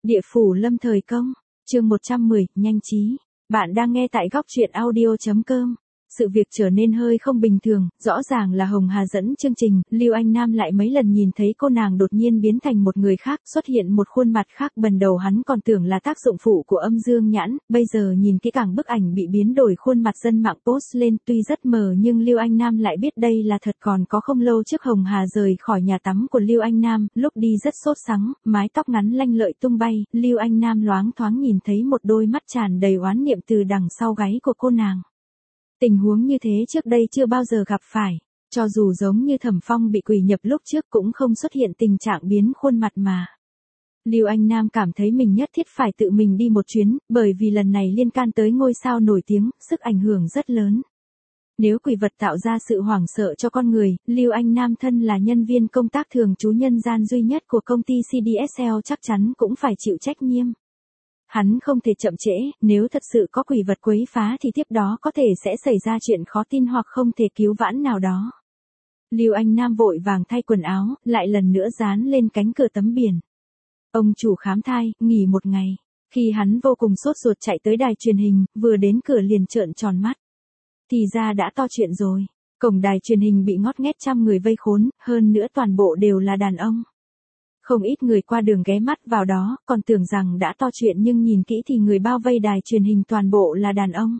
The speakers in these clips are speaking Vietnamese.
Địa phủ lâm thời công, chương 110, nhanh trí. Bạn đang nghe tại góc truyện audio.com. Sự việc trở nên hơi không bình thường, rõ ràng là Hồng Hà dẫn chương trình, Lưu Anh Nam lại mấy lần nhìn thấy cô nàng đột nhiên biến thành một người khác, xuất hiện một khuôn mặt khác. Ban đầu hắn còn tưởng là tác dụng phụ của âm dương nhãn, bây giờ nhìn kỹ càng bức ảnh bị biến đổi khuôn mặt dân mạng post lên tuy rất mờ nhưng Lưu Anh Nam lại biết đây là thật. Còn có không lâu trước Hồng Hà rời khỏi nhà tắm của Lưu Anh Nam, lúc đi rất sốt sắng, mái tóc ngắn lanh lợi tung bay, Lưu Anh Nam loáng thoáng nhìn thấy một đôi mắt tràn đầy oán niệm từ đằng sau gáy của cô nàng. Tình huống như thế trước đây chưa bao giờ gặp phải, cho dù giống như Thẩm Phong bị quỷ nhập lúc trước cũng không xuất hiện tình trạng biến khuôn mặt mà. Lưu Anh Nam cảm thấy mình nhất thiết phải tự mình đi một chuyến, bởi vì lần này liên can tới ngôi sao nổi tiếng, sức ảnh hưởng rất lớn. Nếu quỷ vật tạo ra sự hoảng sợ cho con người, Lưu Anh Nam thân là nhân viên công tác thường trú nhân gian duy nhất của công ty CDSL chắc chắn cũng phải chịu trách nhiệm. Hắn không thể chậm trễ, nếu thật sự có quỷ vật quấy phá thì tiếp đó có thể sẽ xảy ra chuyện khó tin hoặc không thể cứu vãn nào đó. Lưu Anh Nam vội vàng thay quần áo, lại lần nữa dán lên cánh cửa tấm biển. Ông chủ khám thai, nghỉ một ngày. Khi hắn vô cùng sốt ruột chạy tới đài truyền hình, vừa đến cửa liền trợn tròn mắt. Thì ra đã to chuyện rồi. Cổng đài truyền hình bị ngót nghét trăm người vây khốn, hơn nữa toàn bộ đều là đàn ông. Không ít người qua đường ghé mắt vào đó, còn tưởng rằng đã to chuyện nhưng nhìn kỹ thì người bao vây đài truyền hình toàn bộ là đàn ông.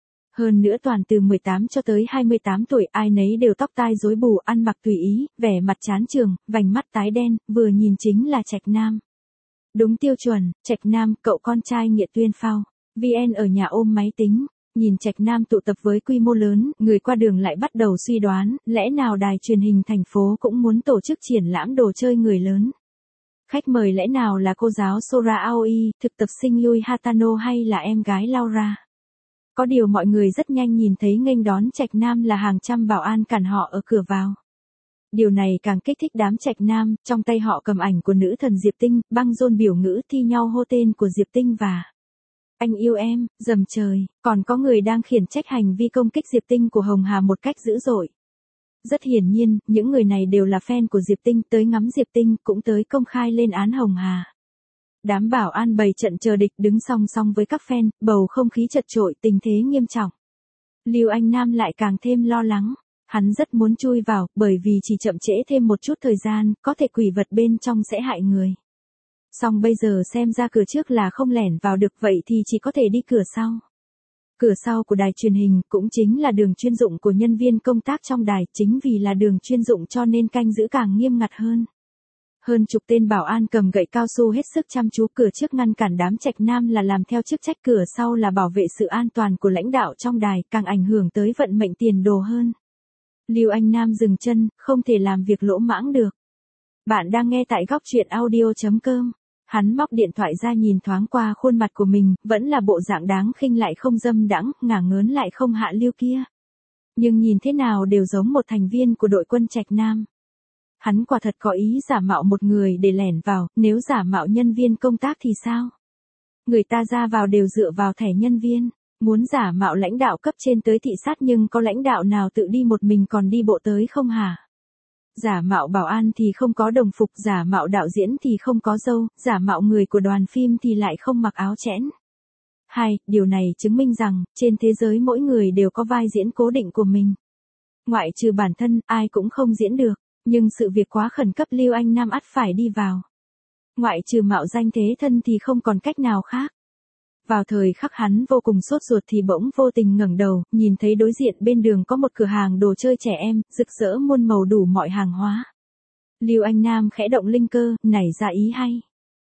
Hơn nữa toàn từ 18 cho tới 28 tuổi, ai nấy đều tóc tai rối bù, ăn mặc tùy ý, vẻ mặt chán chường, vành mắt tái đen, vừa nhìn chính là Trạch Nam. Đúng tiêu chuẩn, Trạch Nam, cậu con trai Nghĩa Tuyên Phao. VN ở nhà ôm máy tính, nhìn Trạch Nam tụ tập với quy mô lớn, người qua đường lại bắt đầu suy đoán, lẽ nào đài truyền hình thành phố cũng muốn tổ chức triển lãm đồ chơi người lớn. Khách mời lẽ nào là cô giáo Sora Aoi, thực tập sinh Yui Hatano hay là em gái Laura? Có điều mọi người rất nhanh nhìn thấy nghênh đón Trạch Nam là hàng trăm bảo an cản họ ở cửa vào. Điều này càng kích thích đám Trạch Nam, trong tay họ cầm ảnh của nữ thần Diệp Tinh, băng rôn biểu ngữ thi nhau hô tên của Diệp Tinh và anh yêu em, dầm trời, còn có người đang khiển trách hành vi công kích Diệp Tinh của Hồng Hà một cách dữ dội. Rất hiển nhiên, những người này đều là fan của Diệp Tinh, tới ngắm Diệp Tinh, cũng tới công khai lên án Hồng Hà. Đám bảo an bày trận chờ địch đứng song song với các fan, bầu không khí chật chội, tình thế nghiêm trọng. Lưu Anh Nam lại càng thêm lo lắng, hắn rất muốn chui vào, bởi vì chỉ chậm trễ thêm một chút thời gian, có thể quỷ vật bên trong sẽ hại người. Song bây giờ xem ra cửa trước là không lẻn vào được, vậy thì chỉ có thể đi cửa sau. Cửa sau của đài truyền hình cũng chính là đường chuyên dụng của nhân viên công tác trong đài, chính vì là đường chuyên dụng cho nên canh giữ càng nghiêm ngặt hơn. Hơn chục tên bảo an cầm gậy cao su hết sức chăm chú, cửa trước ngăn cản đám Trạch Nam là làm theo chức trách, cửa sau là bảo vệ sự an toàn của lãnh đạo trong đài, càng ảnh hưởng tới vận mệnh tiền đồ hơn. Lưu Anh Nam dừng chân, không thể làm việc lỗ mãng được. Bạn đang nghe tại góc truyện audio.com. Hắn móc điện thoại ra nhìn thoáng qua khuôn mặt của mình, vẫn là bộ dạng đáng khinh lại không dâm đãng, ngả ngớn lại không hạ lưu kia. Nhưng nhìn thế nào đều giống một thành viên của đội quân Trạch Nam. Hắn quả thật có ý giả mạo một người để lẻn vào, nếu giả mạo nhân viên công tác thì sao? Người ta ra vào đều dựa vào thẻ nhân viên, muốn giả mạo lãnh đạo cấp trên tới thị sát nhưng có lãnh đạo nào tự đi một mình còn đi bộ tới không hả? Giả mạo bảo an thì không có đồng phục, giả mạo đạo diễn thì không có râu, giả mạo người của đoàn phim thì lại không mặc áo chẽn. Điều này chứng minh rằng, trên thế giới mỗi người đều có vai diễn cố định của mình. Ngoại trừ bản thân, ai cũng không diễn được, nhưng sự việc quá khẩn cấp Lưu Anh Nam ắt phải đi vào. Ngoại trừ mạo danh thế thân thì không còn cách nào khác. Vào thời khắc hắn vô cùng sốt ruột thì bỗng vô tình ngẩng đầu, nhìn thấy đối diện bên đường có một cửa hàng đồ chơi trẻ em, rực rỡ muôn màu đủ mọi hàng hóa. Lưu Anh Nam khẽ động linh cơ, nảy ra ý hay.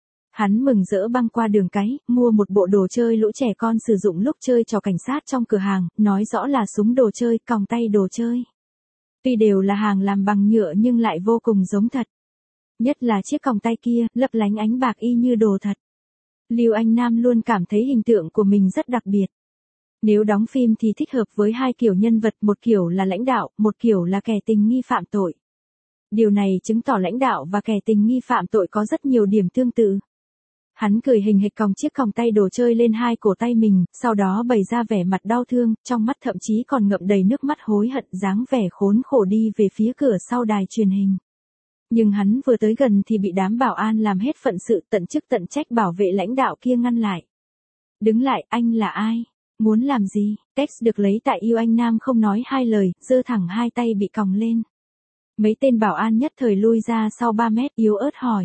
Hắn mừng rỡ băng qua đường cái, mua một bộ đồ chơi lũ trẻ con sử dụng lúc chơi trò cảnh sát trong cửa hàng, nói rõ là súng đồ chơi, còng tay đồ chơi. Tuy đều là hàng làm bằng nhựa nhưng lại vô cùng giống thật. Nhất là chiếc còng tay kia, lấp lánh ánh bạc y như đồ thật. Lưu Anh Nam luôn cảm thấy hình tượng của mình rất đặc biệt. Nếu đóng phim thì thích hợp với hai kiểu nhân vật, một kiểu là lãnh đạo, một kiểu là kẻ tình nghi phạm tội. Điều này chứng tỏ lãnh đạo và kẻ tình nghi phạm tội có rất nhiều điểm tương tự. Hắn cười hình hệt còng chiếc còng tay đồ chơi lên hai cổ tay mình, sau đó bày ra vẻ mặt đau thương, trong mắt thậm chí còn ngậm đầy nước mắt hối hận, dáng vẻ khốn khổ đi về phía cửa sau đài truyền hình. Nhưng hắn vừa tới gần thì bị đám bảo an làm hết phận sự tận chức tận trách bảo vệ lãnh đạo kia ngăn lại. Đứng lại, anh là ai? Muốn làm gì? Text được lấy tại Yêu Anh Nam không nói hai lời, giơ thẳng hai tay bị còng lên. Mấy tên bảo an nhất thời lui ra sau 3 mét, yếu ớt hỏi.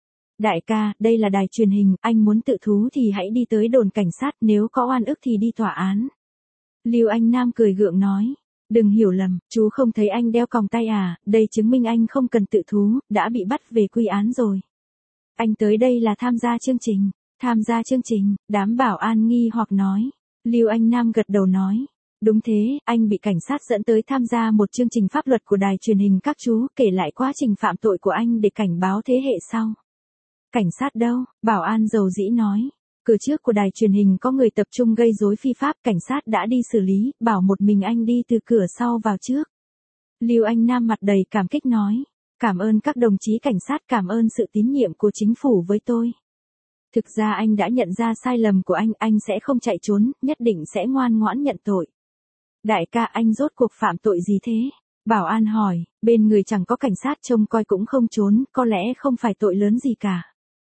Đại ca, đây là đài truyền hình, anh muốn tự thú thì hãy đi tới đồn cảnh sát, nếu có oan ức thì đi tòa án. Lưu Anh Nam cười gượng nói. Đừng hiểu lầm, chú không thấy anh đeo còng tay à, đây chứng minh anh không cần tự thú, đã bị bắt về quy án rồi. Anh tới đây là tham gia chương trình. Tham gia chương trình, đám bảo an nghi hoặc nói. Lưu Anh Nam gật đầu nói. Đúng thế, anh bị cảnh sát dẫn tới tham gia một chương trình pháp luật của đài truyền hình các chú, kể lại quá trình phạm tội của anh để cảnh báo thế hệ sau. Cảnh sát đâu? Bảo an dầu dĩ nói. Cửa trước của đài truyền hình có người tập trung gây rối phi pháp, cảnh sát đã đi xử lý, bảo một mình anh đi từ cửa sau vào trước. Lưu Anh Nam mặt đầy cảm kích nói. Cảm ơn các đồng chí cảnh sát, cảm ơn sự tín nhiệm của chính phủ với tôi. Thực ra anh đã nhận ra sai lầm của anh sẽ không chạy trốn, nhất định sẽ ngoan ngoãn nhận tội. Đại ca, anh rốt cuộc phạm tội gì thế? Bảo an hỏi, bên người chẳng có cảnh sát trông coi cũng không trốn, có lẽ không phải tội lớn gì cả.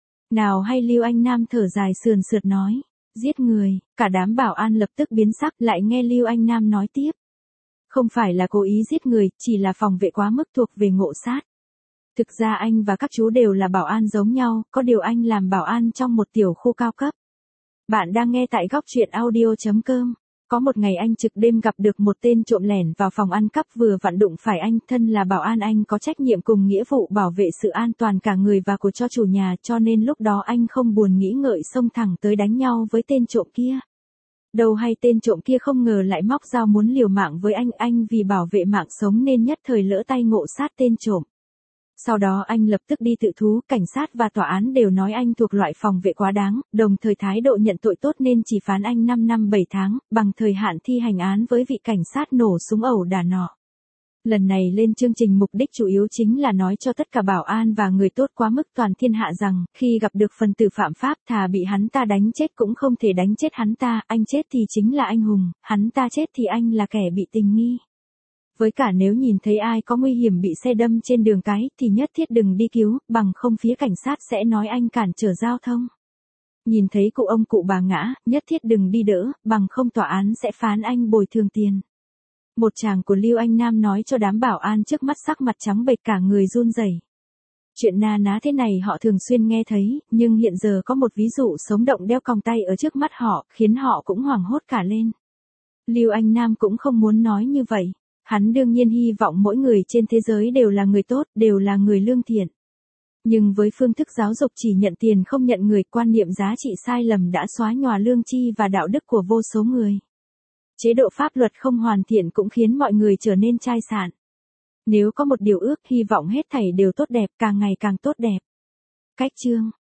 Nào hay, Lưu Anh Nam thở dài sườn sượt nói. Giết người, cả đám bảo an lập tức biến sắc, lại nghe Lưu Anh Nam nói tiếp. Không phải là cố ý giết người, chỉ là phòng vệ quá mức thuộc về ngộ sát. Thực ra anh và các chú đều là bảo an giống nhau, có điều anh làm bảo an trong một tiểu khu cao cấp. Bạn đang nghe tại góc truyện audio.com. Có một ngày anh trực đêm gặp được một tên trộm lẻn vào phòng ăn cắp, vừa vặn đụng phải anh, thân là bảo an anh có trách nhiệm cùng nghĩa vụ bảo vệ sự an toàn cả người và của cho chủ nhà, cho nên lúc đó anh không buồn nghĩ ngợi xông thẳng tới đánh nhau với tên trộm kia. Đâu hay tên trộm kia không ngờ lại móc dao muốn liều mạng với anh vì bảo vệ mạng sống nên nhất thời lỡ tay ngộ sát tên trộm. Sau đó anh lập tức đi tự thú, cảnh sát và tòa án đều nói anh thuộc loại phòng vệ quá đáng, đồng thời thái độ nhận tội tốt nên chỉ phán anh 5 năm 7 tháng, bằng thời hạn thi hành án với vị cảnh sát nổ súng ẩu đả nọ. Lần này lên chương trình mục đích chủ yếu chính là nói cho tất cả bảo an và người tốt quá mức toàn thiên hạ rằng, khi gặp được phần tử phạm pháp thà bị hắn ta đánh chết cũng không thể đánh chết hắn ta, anh chết thì chính là anh hùng, hắn ta chết thì anh là kẻ bị tình nghi. Với cả nếu nhìn thấy ai có nguy hiểm bị xe đâm trên đường cái thì nhất thiết đừng đi cứu, bằng không phía cảnh sát sẽ nói anh cản trở giao thông. Nhìn thấy cụ ông cụ bà ngã, nhất thiết đừng đi đỡ, bằng không tòa án sẽ phán anh bồi thường tiền. Một chàng của Lưu Anh Nam nói cho đám bảo an trước mắt sắc mặt trắng bệch cả người run rẩy. Chuyện na ná thế này họ thường xuyên nghe thấy, nhưng hiện giờ có một ví dụ sống động đeo còng tay ở trước mắt họ, khiến họ cũng hoảng hốt cả lên. Lưu Anh Nam cũng không muốn nói như vậy. Hắn đương nhiên hy vọng mỗi người trên thế giới đều là người tốt, đều là người lương thiện. Nhưng với phương thức giáo dục chỉ nhận tiền không nhận người, quan niệm giá trị sai lầm đã xóa nhòa lương tri và đạo đức của vô số người. Chế độ pháp luật không hoàn thiện cũng khiến mọi người trở nên chai sạn. Nếu có một điều ước, hy vọng hết thảy đều tốt đẹp, càng ngày càng tốt đẹp. Cách chương